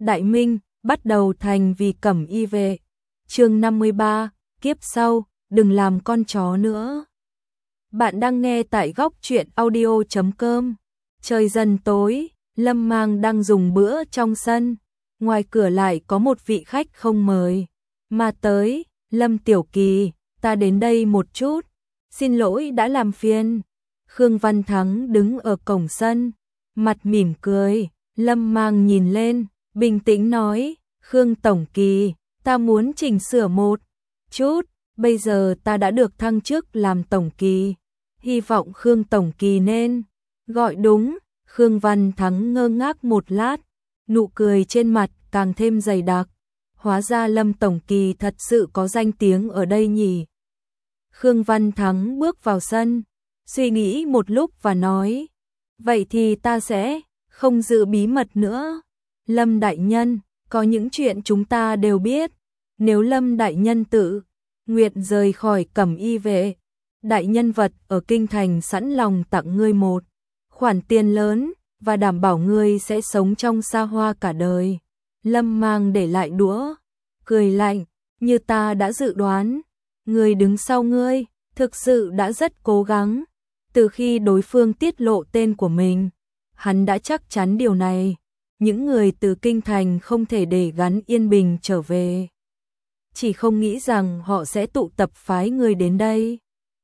Đại Minh, bắt đầu thành vì Cẩm Y Vệ. Chương 53, kiếp sau, đừng làm con chó nữa. Bạn đang nghe tại góc truyện audio.com. Trời dần tối, Lâm Mang đang dùng bữa trong sân. Ngoài cửa lại có một vị khách không mời mà tới. Lâm Tiểu Kỳ, ta đến đây một chút. Xin lỗi đã làm phiền. Khương Văn Thắng đứng ở cổng sân, mặt mỉm cười. Lâm Mang nhìn lên, bình tĩnh nói, Khương Tổng Kỳ, ta muốn chỉnh sửa một chút. Bây giờ ta đã được thăng chức làm Tổng Kỳ. Hy vọng Khương Tổng Kỳ nên gọi đúng. Khương Văn Thắng ngơ ngác một lát, nụ cười trên mặt càng thêm dày đặc. Hóa ra Lâm Tổng Kỳ thật sự có danh tiếng ở đây nhỉ. Khương Văn Thắng bước vào sân, suy nghĩ một lúc và nói, vậy thì ta sẽ không giữ bí mật nữa. Lâm Đại Nhân, có những chuyện chúng ta đều biết. Nếu Lâm Đại Nhân tự nguyện rời khỏi Cẩm Y Vệ, đại nhân vật ở Kinh Thành sẵn lòng tặng ngươi một khoản tiền lớn và đảm bảo ngươi sẽ sống trong xa hoa cả đời. Lâm Mang để lại đũa, cười lạnh, như ta đã dự đoán, người đứng sau ngươi thực sự đã rất cố gắng. Từ khi đối phương tiết lộ tên của mình, hắn đã chắc chắn điều này. Những người từ Kinh Thành không thể để gắn yên bình trở về. Chỉ không nghĩ rằng họ sẽ tụ tập phái người đến đây.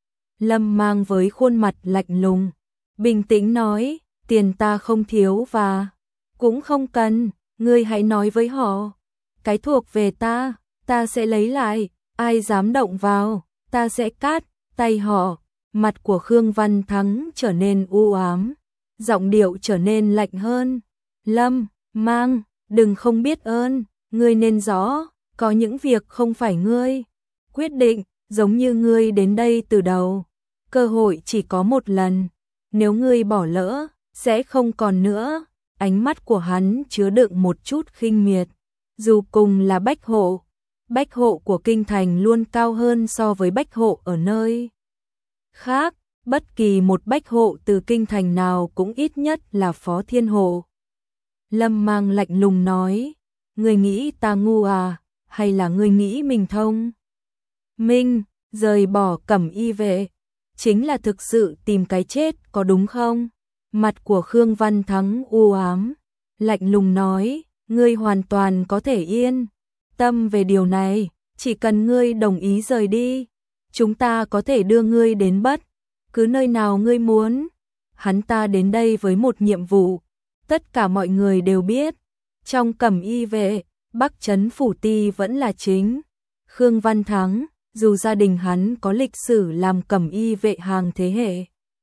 Lâm Mang với khuôn mặt lạnh lùng, bình tĩnh nói, tiền ta không thiếu và cũng không cần, ngươi hãy nói với họ. Cái thuộc về ta sẽ lấy lại, ai dám động vào, ta sẽ cắt tay họ. Mặt của Khương Văn Thắng trở nên u ám, giọng điệu trở nên lạnh hơn. Lâm Mang, đừng không biết ơn, ngươi nên rõ, có những việc không phải ngươi quyết định, giống như ngươi đến đây từ đầu. Cơ hội chỉ có một lần, nếu ngươi bỏ lỡ, sẽ không còn nữa. Ánh mắt của hắn chứa đựng một chút khinh miệt. Dù cùng là bách hộ của Kinh Thành luôn cao hơn so với bách hộ ở nơi khác. Bất kỳ một bách hộ từ Kinh Thành nào cũng ít nhất là Phó Thiên Hộ. Lâm Mang lạnh lùng nói, ngươi nghĩ ta ngu à, hay là ngươi nghĩ mình thông minh, rời bỏ Cẩm Y Vệ, chính là thực sự tìm cái chết có đúng không? Mặt của Khương Văn Thắng u ám, lạnh lùng nói, ngươi hoàn toàn có thể yên tâm về điều này, chỉ cần ngươi đồng ý rời đi, chúng ta có thể đưa ngươi đến bất cứ nơi nào ngươi muốn. Hắn ta đến đây với một nhiệm vụ, tất cả mọi người đều biết, trong Cẩm Y Vệ, Bắc Trấn Phủ Ti vẫn là chính. Khương Văn Thắng, dù gia đình hắn có lịch sử làm Cẩm Y Vệ hàng thế hệ,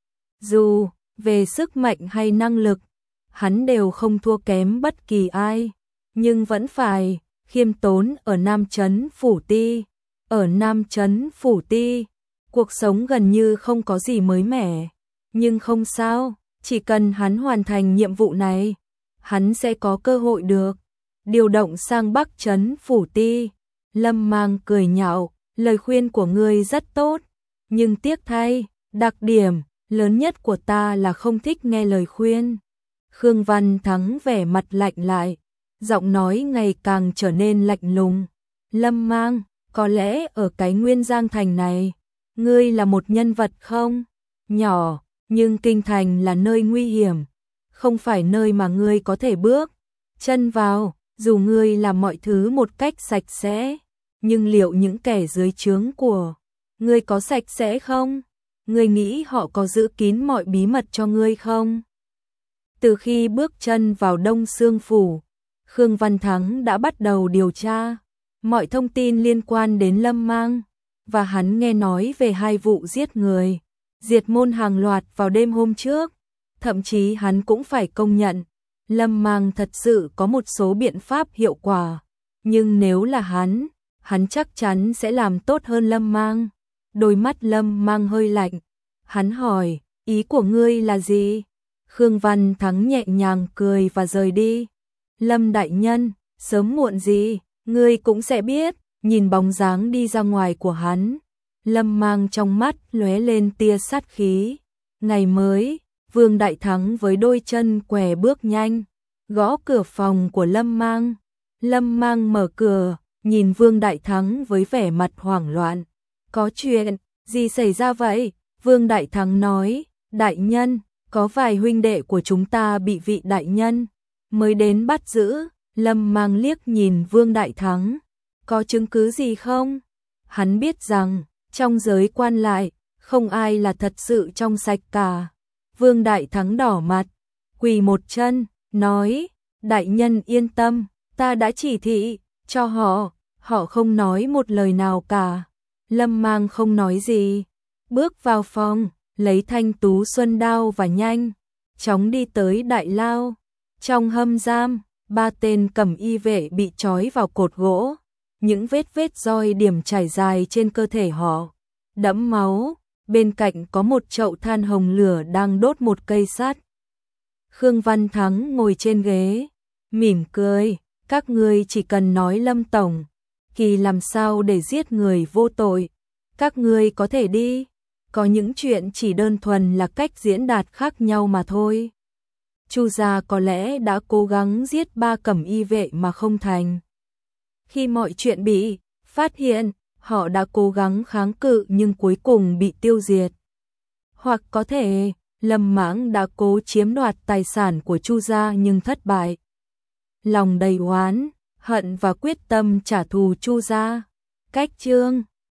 dù về sức mạnh hay năng lực, hắn đều không thua kém bất kỳ ai, nhưng vẫn phải khiêm tốn ở Nam Trấn Phủ Ti. Ở Nam Trấn Phủ Ti, cuộc sống gần như không có gì mới mẻ, nhưng không sao, chỉ cần hắn hoàn thành nhiệm vụ này, hắn sẽ có cơ hội được điều động sang Bắc Trấn Phủ Ti. Lâm Mang cười nhạo, lời khuyên của ngươi rất tốt, nhưng tiếc thay, đặc điểm lớn nhất của ta là không thích nghe lời khuyên. Khương Văn Thắng vẻ mặt lạnh lại, giọng nói ngày càng trở nên lạnh lùng. Lâm Mang, có lẽ ở cái Nguyên Giang Thành này, ngươi là một nhân vật không nhỏ, nhưng Kinh Thành là nơi nguy hiểm, không phải nơi mà ngươi có thể bước chân vào. Dù ngươi làm mọi thứ một cách sạch sẽ, nhưng liệu những kẻ dưới trướng của ngươi có sạch sẽ không? Ngươi nghĩ họ có giữ kín mọi bí mật cho ngươi không? Từ khi bước chân vào Đông Xương Phủ, Khương Văn Thắng đã bắt đầu điều tra mọi thông tin liên quan đến Lâm Mang, và hắn nghe nói về 2 vụ giết người, diệt môn hàng loạt vào đêm hôm trước. Thậm chí hắn cũng phải công nhận, Lâm Mang thật sự có một số biện pháp hiệu quả, nhưng nếu là hắn chắc chắn sẽ làm tốt hơn Lâm Mang. Đôi mắt Lâm Mang hơi lạnh, hắn hỏi, ý của ngươi là gì? Khương Văn Thắng nhẹ nhàng cười và rời đi. Lâm Đại Nhân, sớm muộn gì, ngươi cũng sẽ biết. Nhìn bóng dáng đi ra ngoài của hắn, Lâm Mang trong mắt lóe lên tia sát khí. Ngày mới, Vương Đại Thắng với đôi chân què bước nhanh, gõ cửa phòng của Lâm Mang. Lâm Mang mở cửa, nhìn Vương Đại Thắng với vẻ mặt hoảng loạn. Có chuyện gì xảy ra vậy? Vương Đại Thắng nói, đại nhân, có vài huynh đệ của chúng ta bị vị đại nhân mới đến bắt giữ. Lâm Mang liếc nhìn Vương Đại Thắng, có chứng cứ gì không? Hắn biết rằng, trong giới quan lại, không ai là thật sự trong sạch cả. Vương Đại Thắng đỏ mặt, quỳ một chân, nói, đại nhân yên tâm, ta đã chỉ thị cho họ không nói một lời nào cả. Lâm Mang không nói gì, bước vào phòng, lấy thanh tú xuân đao và nhanh chóng đi tới đại lao. Trong hầm giam, 3 tên cẩm y vệ bị trói vào cột gỗ, những vết roi điểm trải dài trên cơ thể họ, đẫm máu, bên cạnh có một chậu than hồng lửa đang đốt một cây sắt. Khương Văn Thắng ngồi trên ghế, mỉm cười, các ngươi chỉ cần nói Lâm tổng Kỳ làm sao để giết người vô tội, các ngươi có thể đi, có những chuyện chỉ đơn thuần là cách diễn đạt khác nhau mà thôi. Chu gia có lẽ đã cố gắng giết 3 cẩm y vệ mà không thành. Khi mọi chuyện bị phát hiện, họ đã cố gắng kháng cự nhưng cuối cùng bị tiêu diệt. Hoặc có thể, Lâm Mãng đã cố chiếm đoạt tài sản của Chu gia nhưng thất bại. Lòng đầy oán hận và quyết tâm trả thù Chu gia. Cách chương